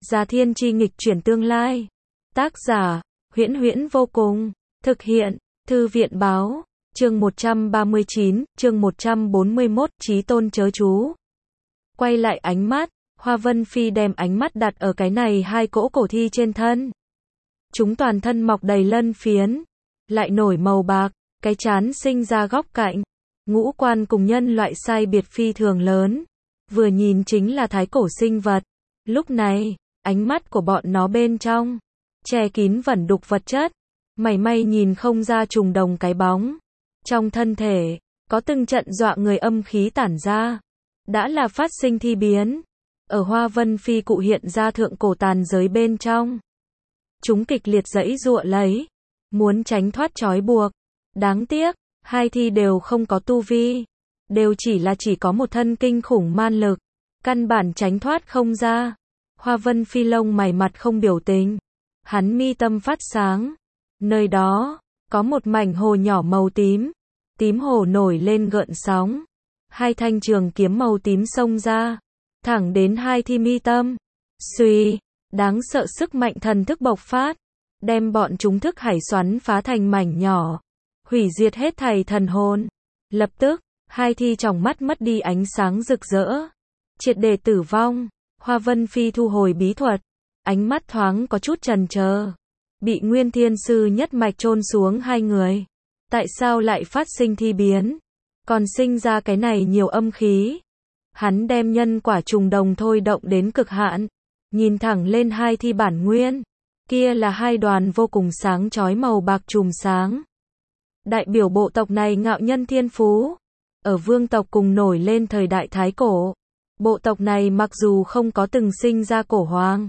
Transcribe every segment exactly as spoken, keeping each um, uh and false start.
Già Thiên Chi nghịch chuyển tương lai. Tác giả, Huyễn Huyễn vô cùng. Thực hiện, Thư viện báo. Chương một trăm ba mươi chín, chương một trăm bốn mươi mốt, Chí Tôn chớ chú. Quay lại ánh mắt, Hoa Vân Phi đem ánh mắt đặt ở cái này hai cỗ cổ thi trên thân. Chúng toàn thân mọc đầy lân phiến, lại nổi màu bạc, cái trán sinh ra góc cạnh, ngũ quan cùng nhân loại sai biệt phi thường lớn, vừa nhìn chính là thái cổ sinh vật. Lúc này, ánh mắt của bọn nó bên trong che kín vẩn đục vật chất, mảy may nhìn không ra trùng đồng cái bóng. Trong thân thể có từng trận dọa người âm khí tản ra, đã là phát sinh thi biến. Ở Hoa Vân Phi cụ hiện ra thượng cổ tàn giới bên trong, chúng kịch liệt giãy giụa lấy, muốn tránh thoát trói buộc. Đáng tiếc, hai thi đều không có tu vi, đều chỉ là chỉ có một thân kinh khủng man lực, căn bản tránh thoát không ra. Hoa Vân Phi lông mày mặt không biểu tình, hắn mi tâm phát sáng, nơi đó có một mảnh hồ nhỏ màu tím, tím hồ nổi lên gợn sóng, hai thanh trường kiếm màu tím xông ra, thẳng đến hai thi mi tâm. Xuy, đáng sợ sức mạnh thần thức bộc phát, đem bọn chúng thức hải xoắn phá thành mảnh nhỏ, hủy diệt hết thảy thần hồn. Lập tức, hai thi trong mắt mất đi ánh sáng rực rỡ, triệt để tử vong. Hoa Vân Phi thu hồi bí thuật, ánh mắt thoáng có chút chần chờ. Bị Nguyên Thiên Sư nhất mạch chôn xuống hai người, tại sao lại phát sinh thi biến, còn sinh ra cái này nhiều âm khí? Hắn đem nhân quả trùng đồng thôi động đến cực hạn, nhìn thẳng lên hai thi bản nguyên, kia là hai đoàn vô cùng sáng chói màu bạc chùm sáng, đại biểu bộ tộc này ngạo nhân thiên phú, ở vương tộc cùng nổi lên thời đại thái cổ. Bộ tộc này mặc dù không có từng sinh ra cổ hoàng,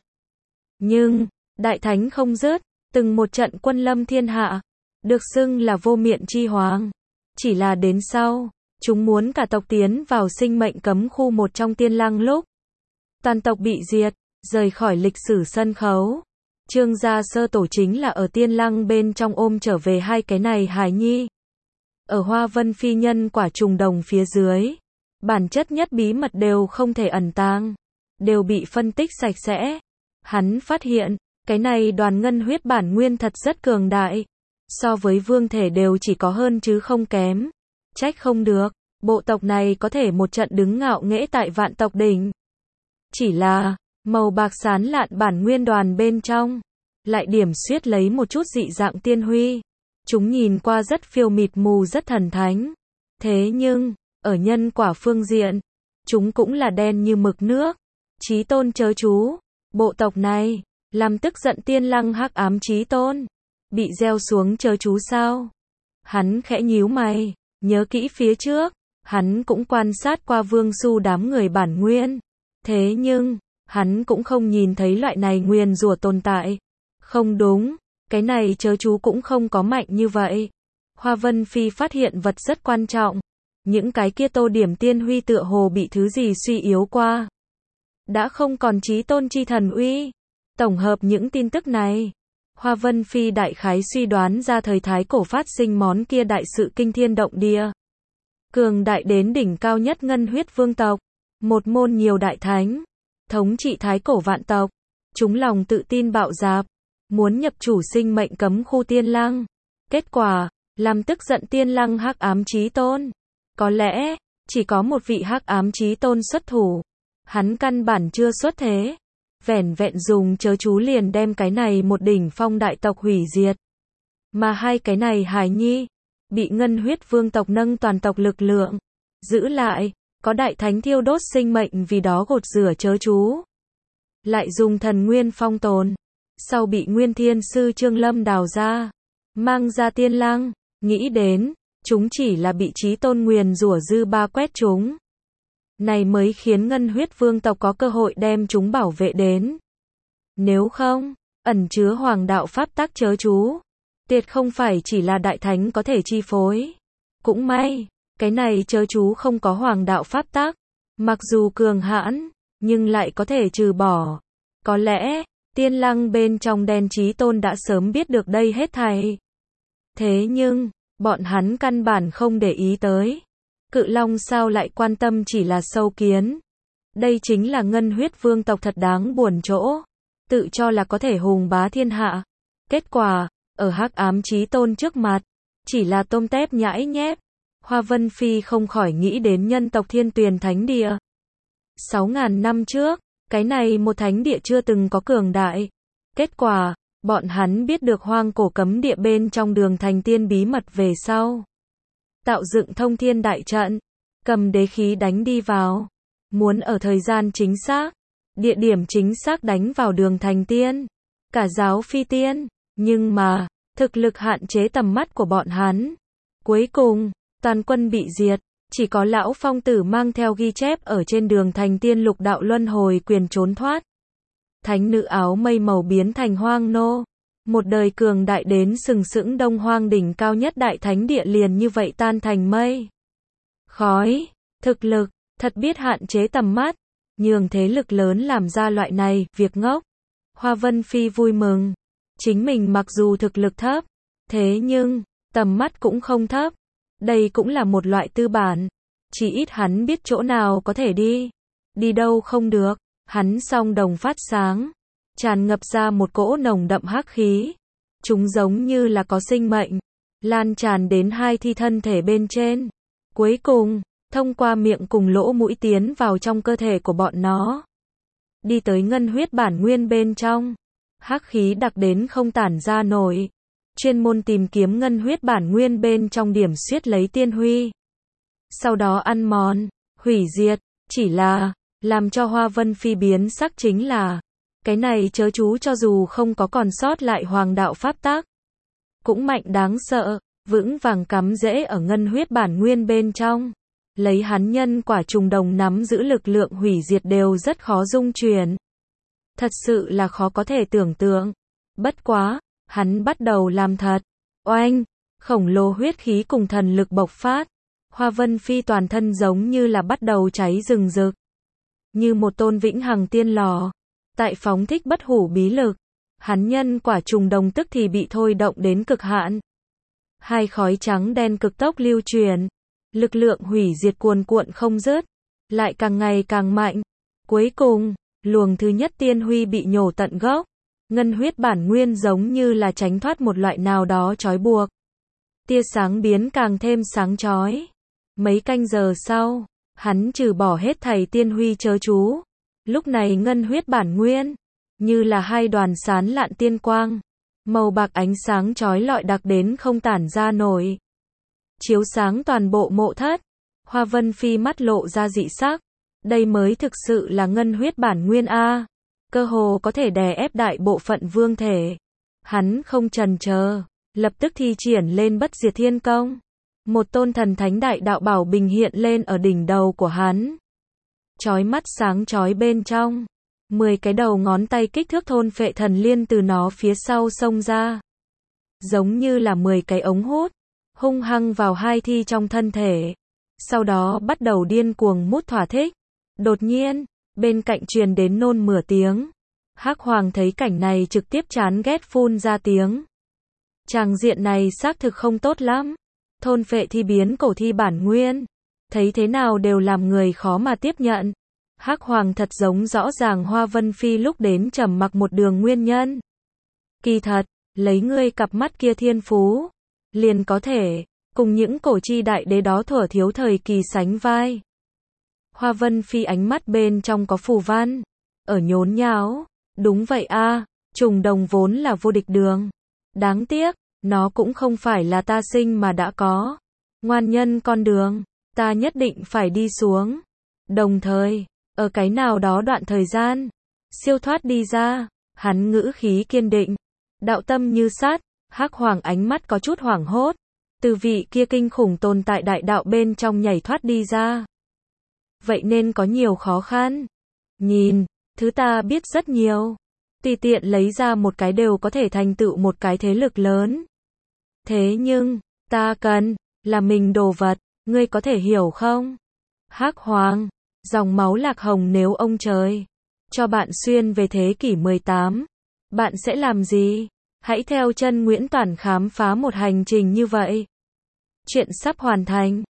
nhưng đại thánh không dứt, từng một trận quân lâm thiên hạ, được xưng là vô miện chi hoàng. Chỉ là đến sau, chúng muốn cả tộc tiến vào sinh mệnh cấm khu một trong tiên lăng lúc, toàn tộc bị diệt, rời khỏi lịch sử sân khấu. Trương gia sơ tổ chính là ở tiên lăng bên trong ôm trở về hai cái này hài nhi. Ở Hoa Vân Phi nhân quả trùng đồng phía dưới, bản chất nhất bí mật đều không thể ẩn tàng, đều bị phân tích sạch sẽ. Hắn phát hiện, cái này đoàn ngân huyết bản nguyên thật rất cường đại, so với vương thể đều chỉ có hơn chứ không kém. Trách không được, bộ tộc này có thể một trận đứng ngạo nghễ tại vạn tộc đỉnh. Chỉ là, màu bạc sán lạn bản nguyên đoàn bên trong, lại điểm xuyết lấy một chút dị dạng tiên huy. Chúng nhìn qua rất phiêu mịt mù, rất thần thánh. Thế nhưng, ở nhân quả phương diện, chúng cũng là đen như mực nước. Chí Tôn chớ chú, bộ tộc này làm tức giận tiên lăng hắc ám Chí Tôn, bị gieo xuống chớ chú sao? Hắn khẽ nhíu mày, nhớ kỹ phía trước, hắn cũng quan sát qua Vương Su đám người bản nguyên. Thế nhưng, hắn cũng không nhìn thấy loại này nguyền rủa tồn tại. Không đúng, cái này chớ chú cũng không có mạnh như vậy. Hoa Vân Phi phát hiện vật rất quan trọng. Những cái kia tô điểm tiên huy tựa hồ bị thứ gì suy yếu qua, đã không còn Chí Tôn chi thần uy. Tổng hợp những tin tức này, Hoa Vân Phi đại khái suy đoán ra thời thái cổ phát sinh món kia đại sự kinh thiên động địa, cường đại đến đỉnh cao nhất ngân huyết vương tộc, một môn nhiều đại thánh, thống trị thái cổ vạn tộc. Chúng lòng tự tin bạo dạp, muốn nhập chủ sinh mệnh cấm khu tiên lăng. Kết quả, làm tức giận tiên lăng hắc ám Chí Tôn. Có lẽ, chỉ có một vị hắc ám Chí Tôn xuất thủ. Hắn căn bản chưa xuất thế. Vẻn vẹn dùng chớ chú liền đem cái này một đỉnh phong đại tộc hủy diệt. Mà hai cái này hài nhi, bị ngân huyết vương tộc nâng toàn tộc lực lượng, giữ lại, có đại thánh thiêu đốt sinh mệnh vì đó gột rửa chớ chú. Lại dùng thần nguyên phong tồn. Sau bị Nguyên Thiên Sư Trương Lâm đào ra, mang ra tiên lăng, nghĩ đến, chúng chỉ là bị Chí Tôn nguyền rủa dư ba quét chúng. Này mới khiến ngân huyết vương tộc có cơ hội đem chúng bảo vệ đến. Nếu không, ẩn chứa hoàng đạo pháp tắc chớ chú, tuyệt không phải chỉ là đại thánh có thể chi phối. Cũng may, cái này chớ chú không có hoàng đạo pháp tắc, mặc dù cường hãn, nhưng lại có thể trừ bỏ. Có lẽ, tiên lăng bên trong đen Chí Tôn đã sớm biết được đây hết thảy. Thế nhưng, bọn hắn căn bản không để ý tới. Cự Long sao lại quan tâm chỉ là sâu kiến. Đây chính là ngân huyết vương tộc thật đáng buồn chỗ. tự cho là có thể hùng bá thiên hạ. Kết quả, ở Hắc Ám Chí Tôn trước mặt, chỉ là tôm tép nhãi nhép. Hoa Vân Phi không khỏi nghĩ đến nhân tộc Thiên Tuyền Thánh Địa. Sáu ngàn năm trước, cái này một thánh địa chưa từng có cường đại. Kết quả, bọn hắn biết được hoang cổ cấm địa bên trong Đường Thành Tiên bí mật về sau. Tạo dựng thông thiên đại trận, cầm đế khí đánh đi vào. Muốn ở thời gian chính xác, địa điểm chính xác đánh vào Đường Thành Tiên. Cả giáo phi tiên, nhưng mà, thực lực hạn chế tầm mắt của bọn hắn. Cuối cùng, toàn quân bị diệt, chỉ có lão phong tử mang theo ghi chép ở trên Đường Thành Tiên lục đạo luân hồi quyền trốn thoát. Thánh nữ áo mây màu biến thành hoang nô. Một đời cường đại đến sừng sững đông hoang đỉnh cao nhất đại thánh địa liền như vậy tan thành mây. Khói, thực lực, thật biết hạn chế tầm mắt, nhường thế lực lớn làm ra loại này, việc ngốc. Hoa Vân Phi vui mừng. Chính mình mặc dù thực lực thấp, thế nhưng, tầm mắt cũng không thấp. Đây cũng là một loại tư bản. Chỉ ít hắn biết chỗ nào có thể đi. Đi đâu không được. Hắn song đồng phát sáng. Tràn ngập ra một cỗ nồng đậm hắc khí. Chúng giống như là có sinh mệnh. Lan tràn đến hai thi thân thể bên trên. Cuối cùng, thông qua miệng cùng lỗ mũi tiến vào trong cơ thể của bọn nó. Đi tới ngân huyết bản nguyên bên trong. Hắc khí đặc đến không tản ra nổi. Chuyên môn tìm kiếm ngân huyết bản nguyên bên trong điểm xiết lấy tiên huy. Sau đó ăn mòn, hủy diệt, chỉ là, làm cho Hoa Vân Phi biến sắc chính là, cái này chớ chú cho dù không có còn sót lại hoàng đạo pháp tắc. Cũng mạnh đáng sợ, vững vàng cắm rễ ở ngân huyết bản nguyên bên trong. Lấy hắn nhân quả trùng đồng nắm giữ lực lượng hủy diệt đều rất khó dung chuyển. Thật sự là khó có thể tưởng tượng. Bất quá, hắn bắt đầu làm thật. Oanh, khổng lồ huyết khí cùng thần lực bộc phát. Hoa Vân Phi toàn thân giống như là bắt đầu cháy rừng rực. Như một tôn vĩnh hằng tiên lò. Tại phóng thích bất hủ bí lực. Hắn nhân quả trùng đồng tức thì bị thôi động đến cực hạn. Hai khói trắng đen cực tốc lưu truyền. Lực lượng hủy diệt cuồn cuộn không dứt. Lại càng ngày càng mạnh. Cuối cùng, luồng thứ nhất tiên huy bị nhổ tận gốc. Ngân huyết bản nguyên giống như là tránh thoát một loại nào đó trói buộc. Tia sáng biến càng thêm sáng chói. Mấy canh giờ sau, hắn trừ bỏ hết thảy tiên huy chớ chú. Lúc này ngân huyết bản nguyên, như là hai đoàn sán lạn tiên quang. Màu bạc ánh sáng chói lọi đặc đến không tản ra nổi. Chiếu sáng toàn bộ mộ thất. Hoa Vân Phi mắt lộ ra dị sắc. Đây mới thực sự là ngân huyết bản nguyên A. Cơ hồ có thể đè ép đại bộ phận vương thể. Hắn không chần chờ, lập tức thi triển lên bất diệt thiên công. Một tôn thần thánh đại đạo bảo bình hiện lên ở đỉnh đầu của hắn. Chói mắt sáng chói bên trong. Mười cái đầu ngón tay kích thước thôn phệ thần liên từ nó phía sau xông ra. Giống như là mười cái ống hút. Hung hăng vào hai thi trong thân thể. Sau đó bắt đầu điên cuồng mút thỏa thích. Đột nhiên, bên cạnh truyền đến nôn mửa tiếng. Hắc Hoàng thấy cảnh này trực tiếp chán ghét phun ra tiếng. Tràng diện này xác thực không tốt lắm. Thôn phệ thi biến cổ thi bản nguyên. Thấy thế nào đều làm người khó mà tiếp nhận. Hắc Hoàng thật giống rõ ràng Hoa Vân Phi lúc đến trầm mặc một đường nguyên nhân. Kỳ thật, lấy ngươi cặp mắt kia thiên phú, liền có thể, cùng những cổ chi đại đế đó thuở thiếu thời kỳ sánh vai. Hoa Vân Phi ánh mắt bên trong có phù văn, ở nhốn nháo, đúng vậy a, trùng đồng vốn là vô địch đường. Đáng tiếc, nó cũng không phải là ta sinh mà đã có. Ngoan nhân con đường, ta nhất định phải đi xuống. Đồng thời, ở cái nào đó đoạn thời gian, siêu thoát đi ra, hắn ngữ khí kiên định, đạo tâm như sát. Hắc Hoàng ánh mắt có chút hoảng hốt, từ vị kia kinh khủng tồn tại đại đạo bên trong nhảy thoát đi ra. Vậy nên có nhiều khó khăn. Nhìn, thứ ta biết rất nhiều. Tùy tiện lấy ra một cái đều có thể thành tựu một cái thế lực lớn. Thế nhưng, ta cần, là mình đồ vật, ngươi có thể hiểu không? Hắc Hoàng, dòng máu lạc hồng nếu ông trời cho bạn xuyên về thế kỷ mười tám, bạn sẽ làm gì? Hãy theo chân Nguyễn Toản khám phá một hành trình như vậy. Chuyện sắp hoàn thành.